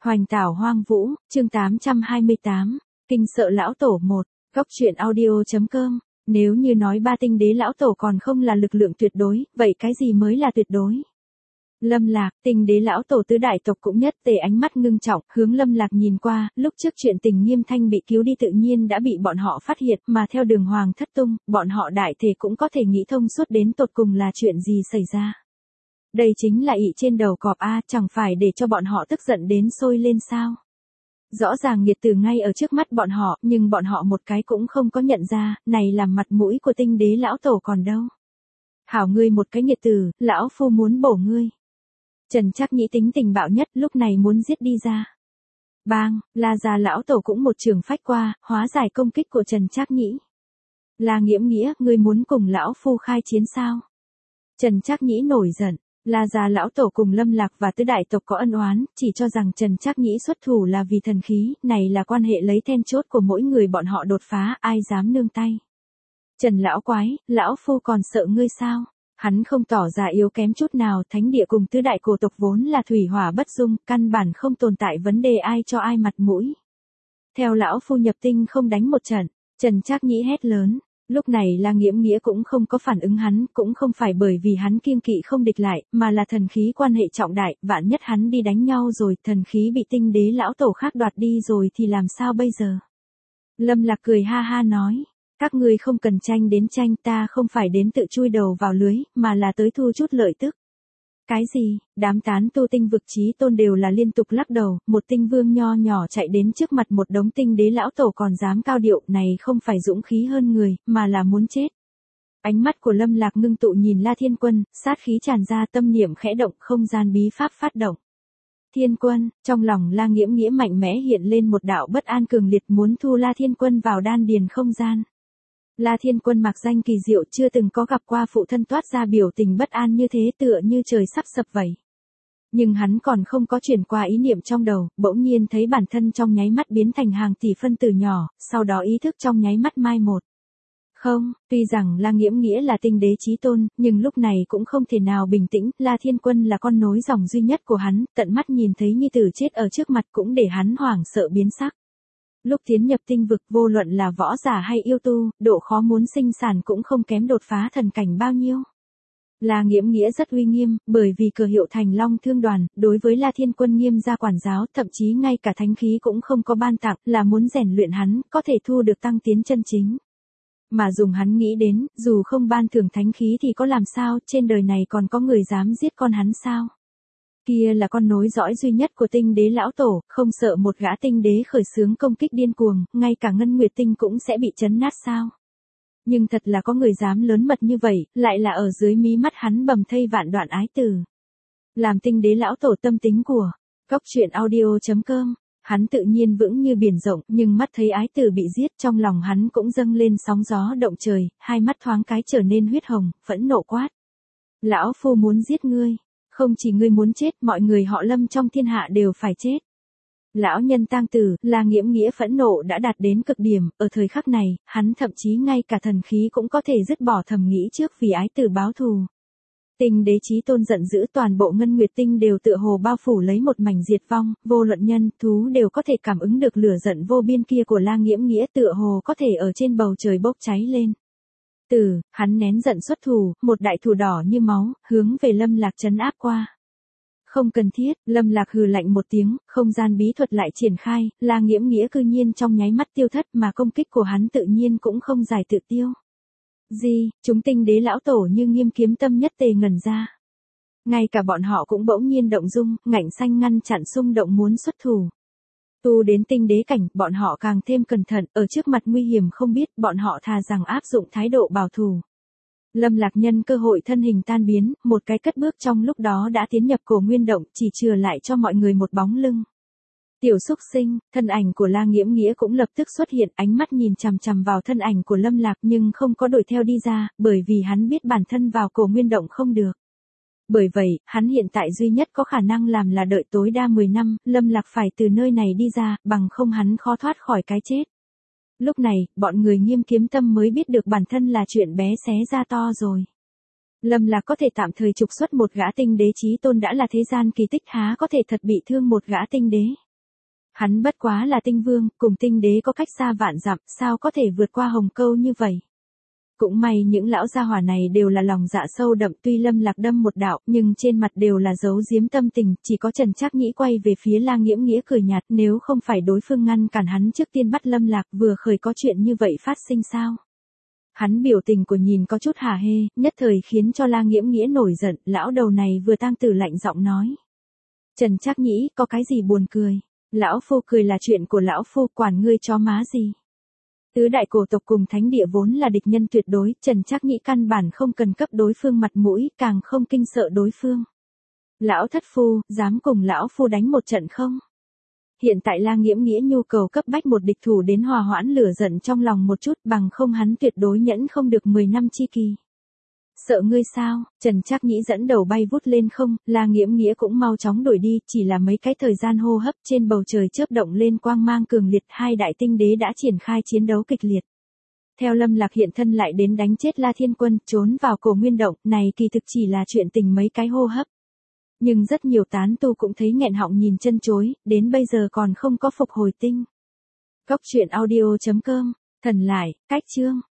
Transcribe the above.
Hoành tảo hoang vũ, chương 828, kinh sợ lão tổ 1, góc truyện audio.com. Nếu như nói ba tinh đế lão tổ còn không là lực lượng tuyệt đối, vậy cái gì mới là tuyệt đối? Lâm Lạc, tinh đế lão tổ tứ đại tộc cũng nhất tề ánh mắt ngưng trọng, hướng Lâm Lạc nhìn qua, lúc trước chuyện Tình Nghiêm Thanh bị cứu đi tự nhiên đã bị bọn họ phát hiện, mà theo đường hoàng thất tung, bọn họ đại thể cũng có thể nghĩ thông suốt đến tột cùng là chuyện gì xảy ra. Đây chính là ị trên đầu cọp a, chẳng phải để cho bọn họ tức giận đến sôi lên sao? Rõ ràng nghiệt tử ngay ở trước mắt bọn họ, nhưng bọn họ một cái cũng không có nhận ra, này làm mặt mũi của tinh đế lão tổ còn đâu. Hảo ngươi một cái nghiệt tử, lão phu muốn bổ ngươi. Trần Trác Nhĩ tính tình bạo nhất, lúc này muốn giết đi ra. Bang, La gia lão tổ cũng một trường phách qua, hóa giải công kích của Trần Trác Nhĩ. La Nghiễm Nghĩa, ngươi muốn cùng lão phu khai chiến sao? Trần Trác Nhĩ nổi giận. La gia lão tổ cùng Lâm Lạc và tứ đại tộc có ân oán, chỉ cho rằng Trần Trác Nhĩ xuất thủ là vì thần khí, này là quan hệ lấy then chốt của mỗi người bọn họ đột phá, ai dám nương tay. Trần lão quái, lão phu còn sợ ngươi sao? Hắn không tỏ ra yếu kém chút nào, thánh địa cùng tứ đại cổ tộc vốn là thủy hỏa bất dung, căn bản không tồn tại vấn đề ai cho ai mặt mũi. Theo lão phu nhập tinh không đánh một trận, Trần Trác Nhĩ hét lớn. Lúc này La Nghiễm Nghĩa cũng không có phản ứng hắn, cũng không phải bởi vì hắn kiêng kỵ không địch lại, mà là thần khí quan hệ trọng đại, vạn nhất hắn đi đánh nhau rồi, thần khí bị tinh đế lão tổ khác đoạt đi rồi thì làm sao bây giờ? Lâm Lạc cười ha ha nói, các ngươi không cần tranh đến tranh, ta không phải đến tự chui đầu vào lưới, mà là tới thu chút lợi tức. Cái gì? Đám tán tu tinh vực chí tôn đều là liên tục lắc đầu, một tinh vương nho nhỏ chạy đến trước mặt một đống tinh đế lão tổ còn dám cao điệu, này không phải dũng khí hơn người, mà là muốn chết. Ánh mắt của Lâm Lạc ngưng tụ nhìn La Thiên Quân, sát khí tràn ra, tâm niệm khẽ động, không gian bí pháp phát động. Thiên Quân, trong lòng La Nghiễm Nghĩa mạnh mẽ hiện lên một đạo bất an cường liệt, muốn thu La Thiên Quân vào đan điền không gian. La Thiên Quân mặc danh kỳ diệu, chưa từng có gặp qua phụ thân toát ra biểu tình bất an như thế, tựa như trời sắp sập vậy. Nhưng hắn còn không có chuyển qua ý niệm trong đầu, bỗng nhiên thấy bản thân trong nháy mắt biến thành hàng tỷ phân tử nhỏ, sau đó ý thức trong nháy mắt mai một. Không, tuy rằng La Nghiễm Nghĩa là tinh đế chí tôn, nhưng lúc này cũng không thể nào bình tĩnh, La Thiên Quân là con nối dòng duy nhất của hắn, tận mắt nhìn thấy nhi tử chết ở trước mặt cũng để hắn hoảng sợ biến sắc. Lúc tiến nhập tinh vực, vô luận là võ giả hay yêu tu, độ khó muốn sinh sản cũng không kém đột phá thần cảnh bao nhiêu. La Nghiễm Nghĩa rất uy nghiêm, bởi vì cờ hiệu Thành Long Thương Đoàn, đối với La Thiên Quân nghiêm gia quản giáo, thậm chí ngay cả thánh khí cũng không có ban tặng, là muốn rèn luyện hắn, có thể thu được tăng tiến chân chính. Mà dùng hắn nghĩ đến, dù không ban thưởng thánh khí thì có làm sao, trên đời này còn có người dám giết con hắn sao? Kia là con nối dõi duy nhất của tinh đế lão tổ, không sợ một gã tinh đế khởi xướng công kích điên cuồng, ngay cả Ngân Nguyệt Tinh cũng sẽ bị chấn nát sao? Nhưng thật là có người dám lớn mật như vậy, lại là ở dưới mí mắt hắn bầm thây vạn đoạn ái tử. Làm tinh đế lão tổ tâm tính của góc truyện audio.com, hắn tự nhiên vững như biển rộng, nhưng mắt thấy ái tử bị giết, trong lòng hắn cũng dâng lên sóng gió động trời, hai mắt thoáng cái trở nên huyết hồng, phẫn nộ quát. Lão phu muốn giết ngươi. Không chỉ ngươi muốn chết, mọi người họ Lâm trong thiên hạ đều phải chết. Lão nhân tang tử, La Nghiễm Nghĩa phẫn nộ đã đạt đến cực điểm, ở thời khắc này, hắn thậm chí ngay cả thần khí cũng có thể dứt bỏ thầm nghĩ trước vì ái tử báo thù. Tinh đế chí tôn giận dữ, toàn bộ Ngân Nguyệt Tinh đều tựa hồ bao phủ lấy một mảnh diệt vong, vô luận nhân, thú đều có thể cảm ứng được lửa giận vô biên kia của La Nghiễm Nghĩa, tựa hồ có thể ở trên bầu trời bốc cháy lên. Hắn nén giận xuất thủ, một đại thủ đỏ như máu, hướng về Lâm Lạc trấn áp qua. Không cần thiết, Lâm Lạc hừ lạnh một tiếng, không gian bí thuật lại triển khai, La Nghiễm Nghĩa cư nhiên trong nháy mắt tiêu thất, mà công kích của hắn tự nhiên cũng không giải tự tiêu. Gì, chúng tinh đế lão tổ như Nghiêm Kiếm Tâm nhất tề ngẩn ra. Ngay cả bọn họ cũng bỗng nhiên động dung, ngạnh xanh ngăn chặn xung động muốn xuất thủ. Tu đến tinh đế cảnh, bọn họ càng thêm cẩn thận, ở trước mặt nguy hiểm không biết, bọn họ thà rằng áp dụng thái độ bảo thủ. Lâm Lạc nhân cơ hội thân hình tan biến, một cái cất bước trong lúc đó đã tiến nhập Cổ Nguyên Động, chỉ chừa lại cho mọi người một bóng lưng. Tiểu xúc sinh, thân ảnh của La Nghiễm Nghĩa cũng lập tức xuất hiện, ánh mắt nhìn chằm chằm vào thân ảnh của Lâm Lạc nhưng không có đuổi theo đi ra, bởi vì hắn biết bản thân vào Cổ Nguyên Động không được. Bởi vậy, hắn hiện tại duy nhất có khả năng làm là đợi tối đa 10 năm, Lâm Lạc phải từ nơi này đi ra, bằng không hắn khó thoát khỏi cái chết. Lúc này, bọn người Nghiêm Kiếm Tâm mới biết được bản thân là chuyện bé xé ra to rồi. Lâm Lạc có thể tạm thời trục xuất một gã tinh đế chí tôn đã là thế gian kỳ tích, há có thể thật bị thương một gã tinh đế. Hắn bất quá là tinh vương, cùng tinh đế có cách xa vạn dặm, sao có thể vượt qua hồng câu như vậy. Cũng may những lão gia hỏa này đều là lòng dạ sâu đậm, tuy Lâm Lạc đâm một đạo, nhưng trên mặt đều là giấu giếm tâm tình, chỉ có Trần Trác Nhĩ quay về phía La Nghiễm Nghĩa cười nhạt, nếu không phải đối phương ngăn cản hắn trước tiên bắt Lâm Lạc, vừa khởi có chuyện như vậy phát sinh sao? Hắn biểu tình của nhìn có chút hả hê, nhất thời khiến cho La Nghiễm Nghĩa nổi giận, lão đầu này vừa tang tử lạnh giọng nói. Trần Trác Nhĩ, có cái gì buồn cười? Lão phu cười là chuyện của lão phu, quản ngươi chó má gì? Tứ đại cổ tộc cùng thánh địa vốn là địch nhân tuyệt đối, Trần Trác Nhĩ căn bản không cần cấp đối phương mặt mũi, càng không kinh sợ đối phương. Lão thất phu, dám cùng lão phu đánh một trận không? Hiện tại La Nghiễm Nghĩa nhu cầu cấp bách một địch thủ đến hòa hoãn lửa giận trong lòng một chút, bằng không hắn tuyệt đối nhẫn không được 10 năm chi kỳ. Sợ ngươi sao? Trần Trác Nhĩ dẫn đầu bay vút lên không, La Nghiễm Nghĩa cũng mau chóng đuổi đi, chỉ là mấy cái thời gian hô hấp, trên bầu trời chớp động lên quang mang cường liệt, hai đại tinh đế đã triển khai chiến đấu kịch liệt. Theo Lâm Lạc hiện thân lại đến đánh chết La Thiên Quân, trốn vào Cổ Nguyên Động, này kỳ thực chỉ là chuyện tình mấy cái hô hấp. Nhưng rất nhiều tán tu cũng thấy nghẹn họng nhìn chân chối, đến bây giờ còn không có phục hồi tinh. Cốc truyện audio.com, thần lại, cách chương.